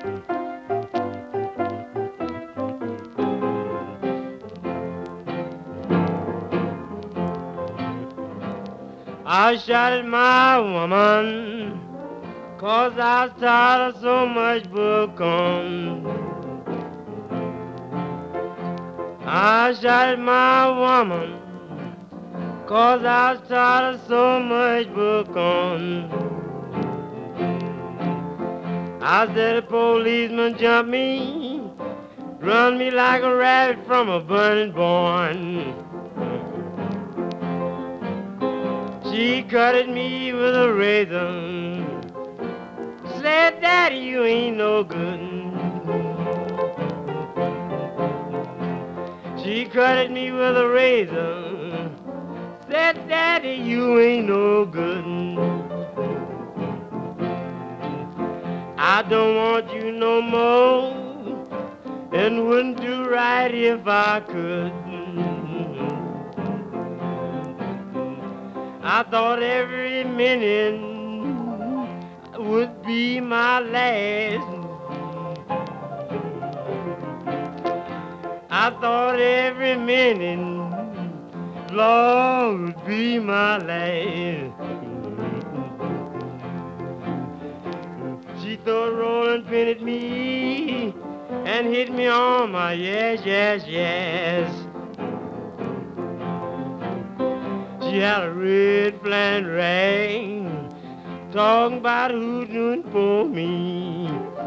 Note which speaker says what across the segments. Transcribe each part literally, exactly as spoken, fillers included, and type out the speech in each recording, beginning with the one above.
Speaker 1: I shot at my woman, 'cause I was tired of so much book on. I shot at my woman, 'cause I was tired of so much book on. I said a policeman jumped me, run me like a rabbit from a burning barn. She cut at me with a razor, said, Daddy, you ain't no good. She cut at me with a razor, said, Daddy, you ain't no good. I don't want you no more, and wouldn't do right if I could. I thought every minute would be my last. I thought every minute, Lord, would be my last. She threw a rolling pin at me and hit me on my yes, yes, yes. She had a red flannel rag, talking about who's doing for me.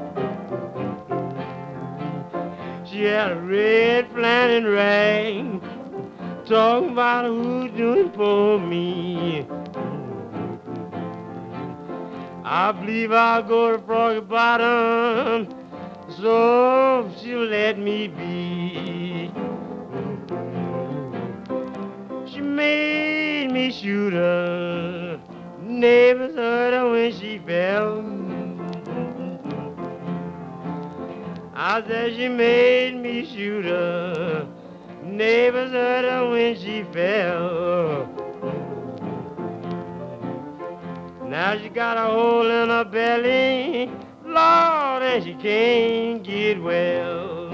Speaker 1: She had a red flannel rag, talking about who's doing for me. I believe I'll go to Froggy Bottom, so she'll let me be. She made me shoot her, neighbors heard her when she fell. I said she made me shoot her, neighbors heard her when she fell. Now she got a hole in her belly, Lord, and she can't get well.